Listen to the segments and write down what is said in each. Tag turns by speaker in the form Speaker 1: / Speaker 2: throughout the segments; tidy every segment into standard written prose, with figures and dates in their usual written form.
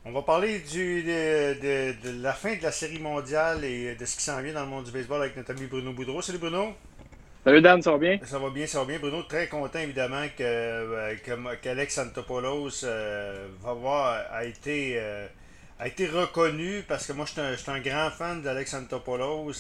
Speaker 1: On va parler de la fin de la série mondiale et de ce qui s'en vient dans le monde du baseball avec notre ami Bruno Boudreau. Salut Bruno.
Speaker 2: Salut Dan, ça va bien?
Speaker 1: Ça va bien. Bruno, très content évidemment qu'Alex Antopoulos a été reconnu parce que moi je suis un grand fan d'Alex Antopoulos.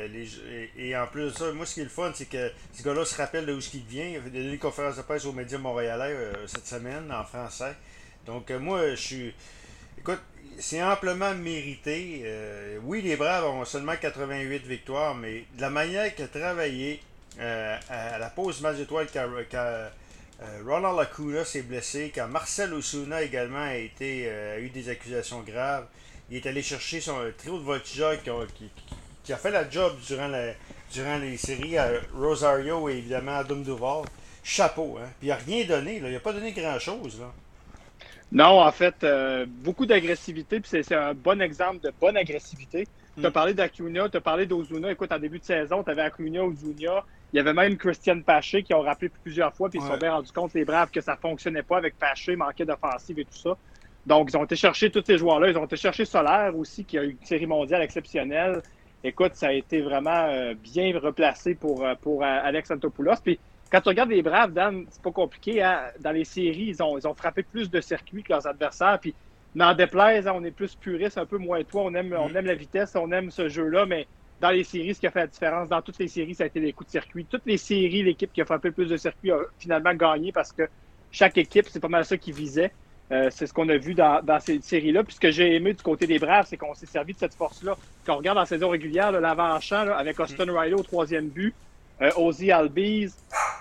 Speaker 1: Et en plus de ça, moi ce qui est le fun, c'est que ce gars-là se rappelle de où ce qu'il vient. Il a donné une conférence de presse aux médias montréalais cette semaine en français. Donc moi je suis. Écoute, c'est amplement mérité. Oui, les Braves ont seulement 88 victoires, mais de la manière qu'il a travaillé à la pause match étoile quand Ronald Acuna s'est blessé, quand Marcel Osuna également a eu des accusations graves, il est allé chercher son trio de voltigeurs qui a fait la job durant les séries à Rosario et évidemment à Dom Duval. Chapeau, hein? Puis il n'a rien donné, là. Il n'a pas donné grand-chose, là.
Speaker 2: Non, en fait, beaucoup d'agressivité, puis c'est un bon exemple de bonne agressivité. Tu
Speaker 1: Hmm.
Speaker 2: as parlé d'Acuna, tu as parlé d'Ozuna. Écoute, en début de saison, tu avais Acuna, Ozuna. Il y avait même Christian Paché qui ont rappelé plusieurs fois, puis ils se sont
Speaker 1: Ouais.
Speaker 2: bien rendus compte, les Braves, que ça ne fonctionnait pas avec Paché, manquait d'offensive et tout ça. Donc, ils ont été chercher tous ces joueurs-là. Ils ont été chercher Solaire aussi, qui a eu une série mondiale exceptionnelle. Écoute, ça a été vraiment bien replacé pour Alex Antopoulos. Puis, quand tu regardes les Braves, Dan, c'est pas compliqué. Hein? Dans les séries, ils ont frappé plus de circuits que leurs adversaires. Puis, n'en déplaise, hein, on est plus puriste, un peu moins toi. On
Speaker 1: Hmm.
Speaker 2: aime la vitesse, on aime ce jeu-là, mais dans les séries, ce qui a fait la différence, dans toutes les séries, ça a été les coups de circuit. Toutes les séries, l'équipe qui a frappé le plus de circuits a finalement gagné parce que chaque équipe, c'est pas mal ça qui visait. C'est ce qu'on a vu dans ces séries-là. Puis ce que j'ai aimé du côté des Braves, c'est qu'on s'est servi de cette force-là. Quand on regarde la saison régulière, l'avant-champ, avec Austin Riley au troisième but, Ozzy Albies,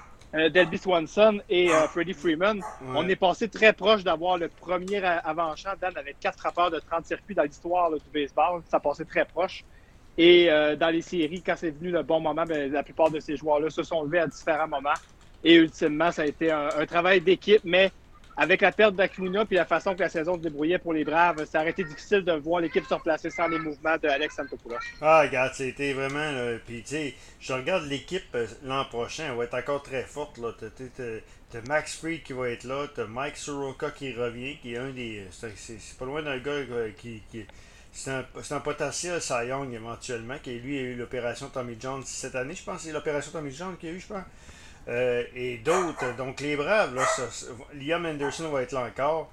Speaker 2: Delby Swanson et Freddie Freeman, on
Speaker 1: Ouais.
Speaker 2: est passé très proche d'avoir le premier avant-champ. Dan avait 4 frappeurs de 30 circuits dans l'histoire du baseball. Ça passait très proche. Et dans les séries, quand c'est venu le bon moment, ben, la plupart de ces joueurs-là se sont levés à différents moments. Et ultimement, ça a été un travail d'équipe, mais avec la perte d'Acuna et la façon que la saison se débrouillait pour les Braves, ça aurait été difficile de voir l'équipe se replacer sans les mouvements de Alex Antopoulos.
Speaker 1: Ah, regarde, c'était vraiment. Là, puis, tu sais, je regarde l'équipe l'an prochain, elle va être encore très forte. Là. T'as Max Fried qui va être là, t'as Mike Soroka qui revient, qui est un des. C'est pas loin d'un gars qui c'est un potentiel Cy Young éventuellement, qui lui a eu l'opération Tommy John cette année, je pense. C'est l'opération Tommy John qu'il a eu, je pense. Et d'autres. Donc les Braves, là, Liam Anderson va être là encore.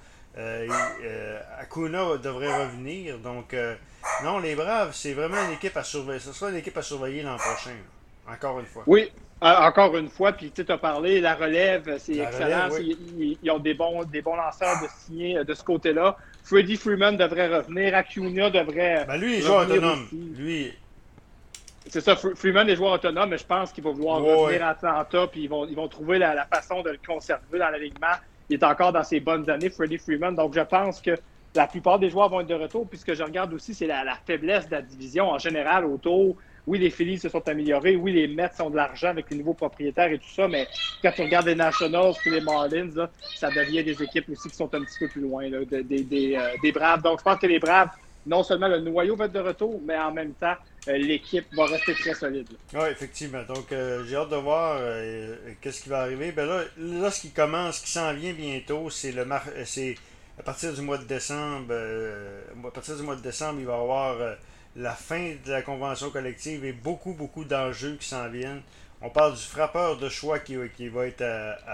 Speaker 1: Acuna devrait revenir. Donc non, les Braves, c'est vraiment une équipe à surveiller. Ce sera une équipe à surveiller l'an prochain, là. Encore une fois.
Speaker 2: Oui, encore une fois, puis tu as parlé, la relève, c'est
Speaker 1: La relève,
Speaker 2: excellent.
Speaker 1: oui.
Speaker 2: Ils ont des bons lanceurs de signer de ce côté-là. Freddie Freeman devrait revenir, Acuna devrait
Speaker 1: Ben lui, il est joueur
Speaker 2: revenir
Speaker 1: autonome.
Speaker 2: aussi.
Speaker 1: Lui,
Speaker 2: C'est ça, Freeman est joueur autonome, mais je pense qu'il va vouloir
Speaker 1: ouais.
Speaker 2: revenir à Atlanta, puis ils vont trouver la façon de le conserver dans l'alignement. Il est encore dans ses bonnes années, Freddie Freeman, donc je pense que la plupart des joueurs vont être de retour. Puis ce que je regarde aussi, c'est la faiblesse de la division en général autour. Oui, les Phillies se sont améliorés. Oui, les Mets ont de l'argent avec les nouveaux propriétaires et tout ça. Mais quand tu regardes les Nationals et les Marlins, là, ça devient des équipes aussi qui sont un petit peu plus loin là, des Braves. Donc, je pense que les Braves, non seulement le noyau va être de retour, mais en même temps, l'équipe va rester très solide.
Speaker 1: Oui, effectivement. Donc, j'ai hâte de voir qu'est-ce qui va arriver. Ben là, ce qui commence, ce qui s'en vient bientôt, c'est à partir du mois de décembre. À partir du mois de décembre, il va y avoir la fin de la convention collective et beaucoup d'enjeux qui s'en viennent. On parle du frappeur de choix qui va être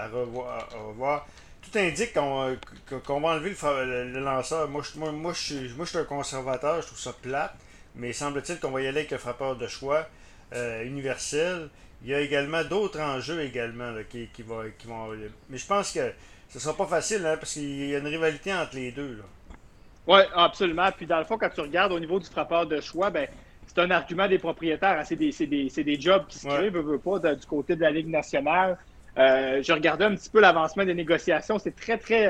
Speaker 1: à revoir. Tout indique qu'on va enlever le lanceur. Moi, je suis un conservateur, je trouve ça plate. Mais semble-t-il qu'on va y aller avec le frappeur de choix universel. Il y a également d'autres enjeux également là, qui vont. Mais je pense que ce sera pas facile hein, parce qu'il y a une rivalité entre les deux. Là.
Speaker 2: Oui, absolument. Puis dans le fond, quand tu regardes au niveau du frappeur de choix, ben, c'est un argument des propriétaires. Hein. C'est des jobs qui se
Speaker 1: Ouais.
Speaker 2: créent, veut pas, du côté de la Ligue nationale. Je regardais un petit peu l'avancement des négociations. C'est très,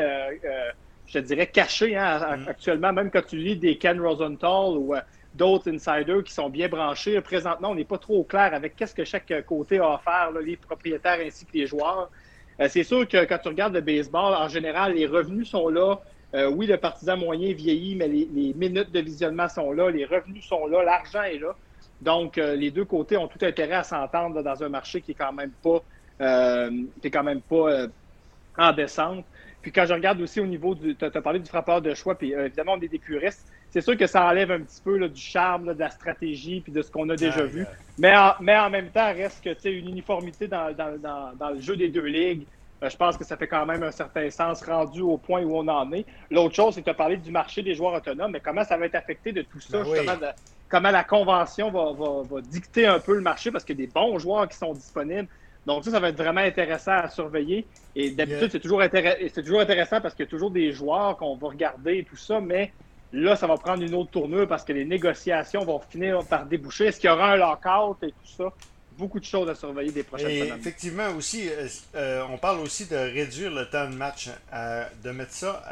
Speaker 2: je te dirais, caché hein,
Speaker 1: Mm.
Speaker 2: actuellement. Même quand tu lis des Ken Rosenthal ou d'autres insiders qui sont bien branchés, présentement, on n'est pas trop au clair avec qu'est-ce que chaque côté a à faire, là, les propriétaires ainsi que les joueurs. C'est sûr que quand tu regardes le baseball, en général, les revenus sont là. Oui, le partisan moyen vieillit, mais les minutes de visionnement sont là, les revenus sont là, l'argent est là. Donc, les deux côtés ont tout intérêt à s'entendre dans un marché qui est quand même pas en descente. Puis quand je regarde aussi au niveau tu as parlé du frappeur de choix, puis évidemment, on est des puristes. C'est sûr que ça enlève un petit peu là, du charme, là, de la stratégie, puis de ce qu'on a déjà vu. Mais en même temps, reste que une uniformité dans le jeu des deux ligues. Je pense que ça fait quand même un certain sens rendu au point où on en est. L'autre chose, c'est que tu as parlé du marché des joueurs autonomes, mais comment ça va être affecté de tout ça, justement, comment la convention va dicter un peu le marché, parce qu'il y a des bons joueurs qui sont disponibles. Donc ça va être vraiment intéressant à surveiller. Et d'habitude, c'est toujours intéressant parce qu'il y a toujours des joueurs qu'on va regarder et tout ça, mais là, ça va prendre une autre tournure parce que les négociations vont finir par déboucher. Est-ce qu'il y aura un lockout et tout ça? Beaucoup de choses à surveiller des prochaines semaines.
Speaker 1: Effectivement, aussi, on parle aussi de réduire le temps de match, de mettre ça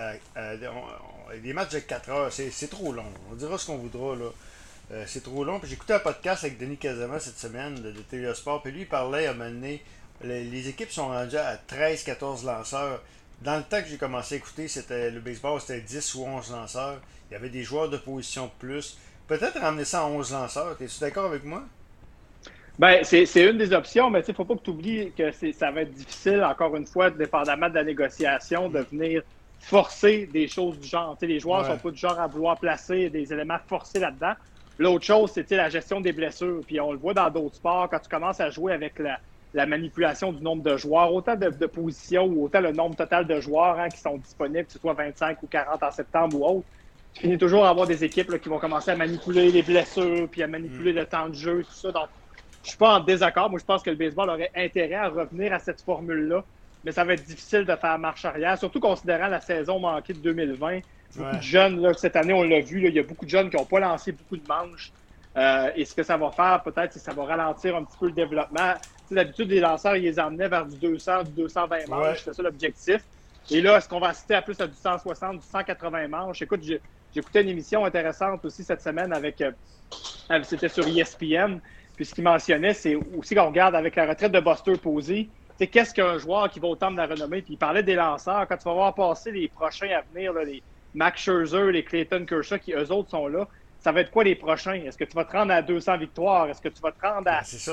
Speaker 1: à des matchs de 4 heures. C'est trop long. On dira ce qu'on voudra, là. C'est trop long. Puis j'ai écouté un podcast avec Denis Casama cette semaine de TVA Sport. Puis lui, il parlait à un moment donné, les équipes sont rendues à 13-14 lanceurs. Dans le temps que j'ai commencé à écouter, le baseball, c'était 10 ou 11 lanceurs. Il y avait des joueurs de position de plus. Peut-être ramener ça à 11 lanceurs. Es-tu d'accord avec moi?
Speaker 2: Ben, c'est une des options, mais il ne faut pas que tu oublies que ça va être difficile, encore une fois, dépendamment de la négociation, de venir forcer des choses du genre. Les joueurs ne sont pas du genre à vouloir placer des éléments forcés là-dedans. L'autre chose, c'est la gestion des blessures. Puis on le voit dans d'autres sports, quand tu commences à jouer avec la manipulation du nombre de joueurs, autant de positions ou autant le nombre total de joueurs qui sont disponibles, que ce soit 25 ou 40 en septembre ou autre, tu finis toujours à avoir des équipes là, qui vont commencer à manipuler les blessures, puis à manipuler le temps de jeu, tout ça. Donc, je suis pas en désaccord. Moi, je pense que le baseball aurait intérêt à revenir à cette formule-là, mais ça va être difficile de faire marche arrière, surtout considérant la saison manquée de 2020. Beaucoup de jeunes, là, cette année, on l'a vu, là, il y a beaucoup de jeunes qui n'ont pas lancé beaucoup de manches. Et ce que ça va faire, peut-être, c'est que ça va ralentir un petit peu le développement. D'habitude, les lanceurs, ils les emmenaient vers du 200, du 220 manches. C'est ça l'objectif. Et là, est-ce qu'on va assister à plus à du 160, du 180 manches? Écoute, j'écoutais une émission intéressante aussi cette semaine c'était sur ESPN. Puis ce qu'il mentionnait, c'est aussi qu'on regarde avec la retraite de Buster Posey, qu'est-ce qu'un joueur qui va autant de la renommée? Puis il parlait des lanceurs. Quand tu vas voir passer les prochains à venir, là, les Max Scherzer, les Clayton Kershaw, qui eux autres sont là, ça va être quoi les prochains? Est-ce que tu vas te rendre à 200 victoires? Est-ce que tu vas te rendre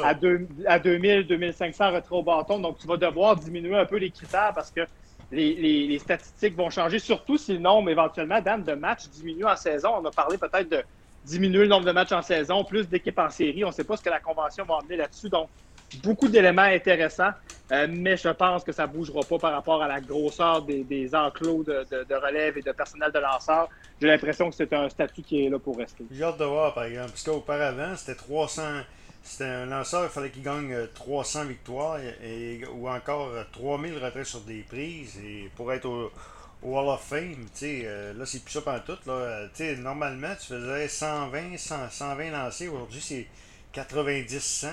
Speaker 2: à 2000, 2500 retraits au bâton? Donc tu vas devoir diminuer un peu les critères parce que les statistiques vont changer, surtout si le nombre éventuellement, Dan, de matchs diminue en saison. On a parlé peut-être de diminuer le nombre de matchs en saison, plus d'équipes en série. On ne sait pas ce que la Convention va emmener là-dessus. Donc, beaucoup d'éléments intéressants, mais je pense que ça ne bougera pas par rapport à la grosseur des enclos de relève et de personnel de lanceurs. J'ai l'impression que c'est un statut qui est là pour rester.
Speaker 1: J'ai hâte de voir, par exemple. Parce qu'auparavant, c'était 300. C'était un lanceur, il fallait qu'il gagne 300 victoires ou encore 3000 retraits sur des prises et pour être au Hall of Fame, là, c'est plus ça pantoute. Là. Normalement, tu faisais 120 lancés. Aujourd'hui, c'est 90-100.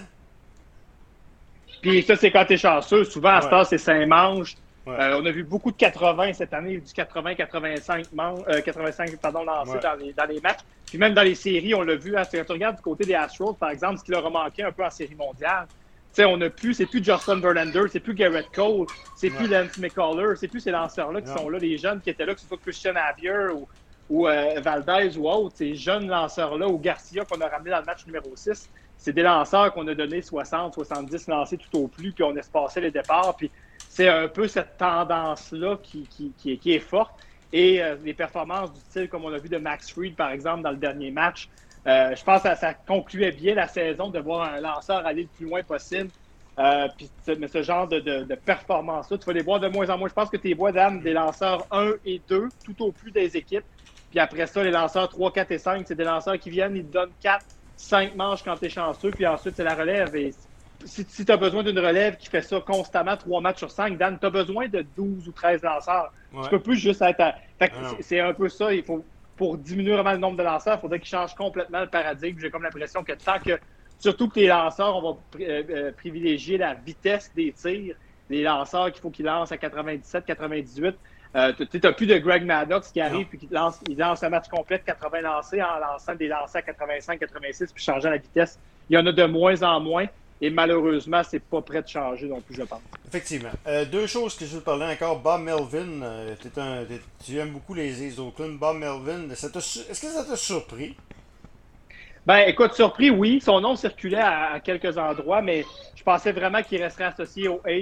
Speaker 2: Puis ça, c'est quand tu es chanceux. Souvent, à ce temps, c'est 5 manches. On a vu beaucoup de 80 cette année, du 80-85 lancés dans les matchs. Puis même dans les séries, on l'a vu. Quand tu regardes du côté des Astros, par exemple, ce qui leur a manqué un peu en série mondiale, c'est plus Justin Verlander, c'est plus Garrett Cole, c'est plus Lance McCullers, c'est plus ces lanceurs-là qui sont là, les jeunes qui étaient là, que ce soit Christian Javier ou Valdez ou autre, ces jeunes lanceurs-là, ou Garcia qu'on a ramené dans le match numéro 6, c'est des lanceurs qu'on a donné 60, 70 lancés tout au plus, puis on espacé les départs, puis c'est un peu cette tendance-là qui est forte. Et les performances du style, comme on a vu de Max Fried, par exemple, dans le dernier match, je pense que ça concluait bien la saison de voir un lanceur aller le plus loin possible. Mais ce genre de performance-là, tu vas les voir de moins en moins. Je pense que tu les vois, Dan, des lanceurs 1 et 2, tout au plus des équipes. Puis après ça, les lanceurs 3, 4 et 5, c'est des lanceurs qui viennent, ils te donnent 4, 5 manches quand tu es chanceux, puis ensuite, c'est la relève. Et si tu as besoin d'une relève qui fait ça constamment, 3 matchs sur 5, Dan, tu as besoin de 12 ou 13 lanceurs. Ouais. Tu peux plus juste être c'est un peu ça. Il faut, pour diminuer vraiment le nombre de lanceurs, il faudrait qu'ils changent complètement le paradigme. J'ai comme l'impression que tant que, surtout que les lanceurs, on va privilégier la vitesse des tirs. Les lanceurs qu'il faut qu'ils lancent à 97, 98. Tu n'as plus de Greg Maddox qui arrive et il lance un match complet de 80 lancés en lançant des lancers à 85, 86 puis changeant la vitesse. Il y en a de moins en moins. Et malheureusement, c'est pas prêt de changer non plus, je pense.
Speaker 1: Effectivement. Deux choses que je veux te parler encore. Bob Melvin, tu aimes beaucoup les Oakland. Bob Melvin, est-ce que ça t'a surpris?
Speaker 2: Ben, écoute, surpris, oui. Son nom circulait à quelques endroits, mais je pensais vraiment qu'il resterait associé aux A's.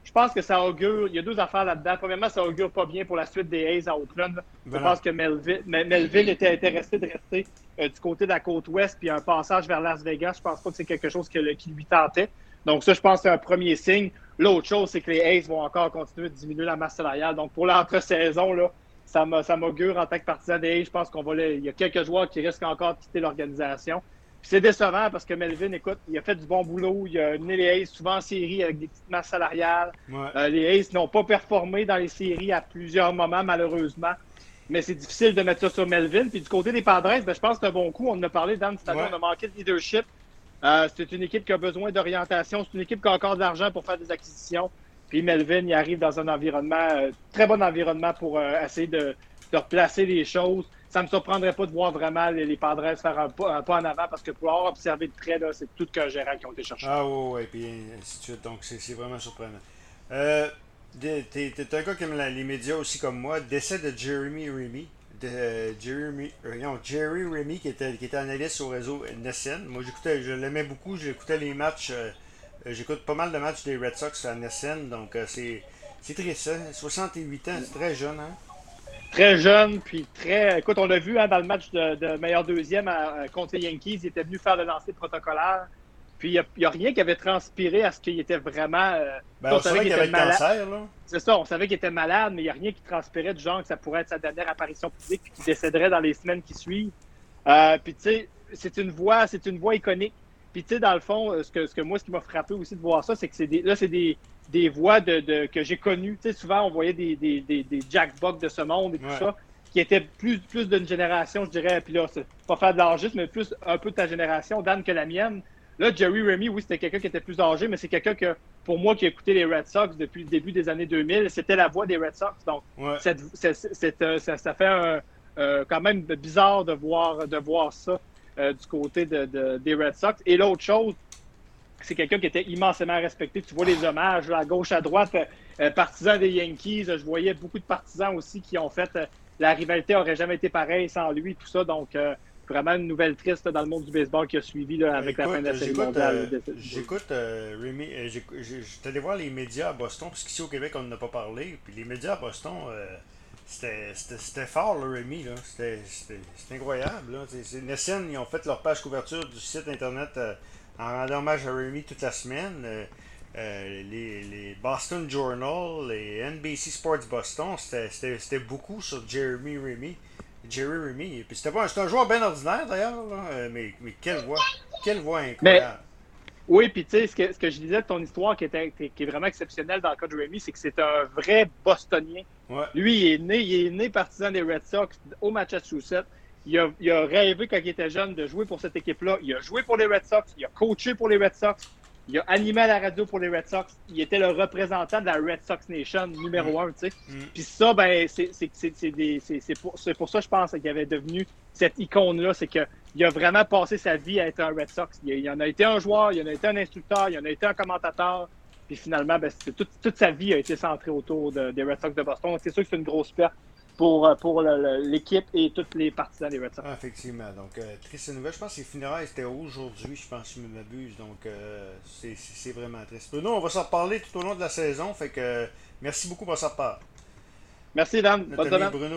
Speaker 2: je pense que ça augure. Il y a deux affaires là-dedans. Premièrement, ça augure pas bien pour la suite des A's à Oakland. Je pense que Melville était intéressé de rester du côté de la côte ouest, puis un passage vers Las Vegas, je pense pas que c'est quelque chose qui lui tentait. Donc ça, je pense que c'est un premier signe. L'autre chose, c'est que les A's vont encore continuer de diminuer la masse salariale. Donc pour l'entre-saison, là, ça m'augure en tant que partisan des A's. Je pense il y a quelques joueurs qui risquent encore de quitter l'organisation. Puis c'est décevant parce que Melvin, écoute, il a fait du bon boulot. Il a mené les A's souvent en série avec des petites masses salariales.
Speaker 1: Ouais.
Speaker 2: Les A's n'ont pas performé dans les séries à plusieurs moments, malheureusement. Mais c'est difficile de mettre ça sur Melvin. Puis du côté des Padres, je pense que c'est un bon coup. On en a parlé dans cette année, on a manqué de leadership. C'est une équipe qui a besoin d'orientation. C'est une équipe qui a encore de l'argent pour faire des acquisitions. Puis Melvin, il arrive dans un environnement, très bon environnement pour essayer de replacer les choses. Ça ne me surprendrait pas de voir vraiment les Padres faire un pas en avant parce que pour avoir observé de près, là, c'est tout qu'un gérant qui ont été cherchés.
Speaker 1: Ah ouais, puis ainsi de suite. Donc c'est vraiment surprenant. T'es un gars qui aime les médias aussi comme moi. Décès de Jeremy Remy. Jerry Remy qui était analyste au réseau NSN. Moi je l'aimais beaucoup, j'écoutais les matchs. J'écoute pas mal de matchs des Red Sox à NSN, donc c'est triste, hein? 68 ans, c'est très jeune, hein?
Speaker 2: Très jeune, puis très. Écoute, on l'a vu dans le match de meilleur deuxième contre les Yankees, il était venu faire le lancer protocolaire. Puis il n'y a rien qui avait transpiré à ce qu'il était vraiment.
Speaker 1: On savait qu'il avait le cancer, là.
Speaker 2: C'est ça, on savait qu'il était malade, mais il n'y a rien qui transpirait du genre que ça pourrait être sa dernière apparition publique puis qu'il décéderait dans les semaines qui suivent. Puis tu sais, c'est une voix iconique. Puis tu sais, dans le fond, ce qui m'a frappé aussi de voir ça, c'est que c'est des voix que j'ai connues. Tu sais, souvent, on voyait des Jack Buck de ce monde et tout ça, qui étaient plus d'une génération, je dirais. Puis là, c'est pas faire de l'âgisme, mais plus un peu de ta génération, Dan, que la mienne. Là, Jerry Remy, oui, c'était quelqu'un qui était plus âgé, mais c'est quelqu'un que, pour moi, qui a écouté les Red Sox depuis le début des années 2000, c'était la voix des Red Sox. Donc, ça fait quand même bizarre de voir ça du côté des Red Sox. Et l'autre chose, c'est quelqu'un qui était immensément respecté. Tu vois les hommages à gauche, à droite, partisans des Yankees. Je voyais beaucoup de partisans aussi qui ont fait la rivalité n'aurait jamais été pareille sans lui, tout ça. Donc, vraiment une nouvelle triste dans le monde du baseball qui a suivi là, avec la fin de la série mondiale.
Speaker 1: J'écoute Rémi, j'étais allé voir les médias à Boston, parce qu'ici au Québec, on n'en a pas parlé. Puis les médias à Boston, c'était fort, le Rémi. C'était incroyable. Là. NSN, ils ont fait leur page couverture du site internet en rendant hommage à Rémi toute la semaine. Les Boston Journal, les NBC Sports Boston, c'était beaucoup sur Jeremy Remy. Jerry Remy. Puis c'était un joueur bien ordinaire d'ailleurs, mais quelle voix incroyable.
Speaker 2: Mais, oui, puis tu sais, ce que je disais de ton histoire qui est vraiment exceptionnelle dans le cas de Remy, c'est que c'est un vrai Bostonien.
Speaker 1: Ouais.
Speaker 2: Lui, il est né partisan des Red Sox au Massachusetts. Il a rêvé quand il était jeune de jouer pour cette équipe-là. Il a joué pour les Red Sox, il a coaché pour les Red Sox. Il a animé à la radio pour les Red Sox. Il était le représentant de la Red Sox Nation numéro 1, tu sais. Puis ça, ben, c'est pour ça, je pense, qu'il avait devenu cette icône-là. C'est qu'il a vraiment passé sa vie à être un Red Sox. Il en a été un joueur, il en a été un instructeur, il en a été un commentateur. Puis finalement, ben, toute sa vie a été centrée autour des Red Sox de Boston. C'est sûr que c'est une grosse perte pour l'équipe et tous les partisans des Red Sox.
Speaker 1: Ah, effectivement. Donc, triste nouvelle. Je pense que les funérailles étaient aujourd'hui, je pense, si je ne m'abuse. Donc, c'est vraiment triste. Nous, on va s'en reparler tout au long de la saison. Fait que merci beaucoup pour sa part.
Speaker 2: Merci, Dan. Bonne semaine.
Speaker 1: Bruno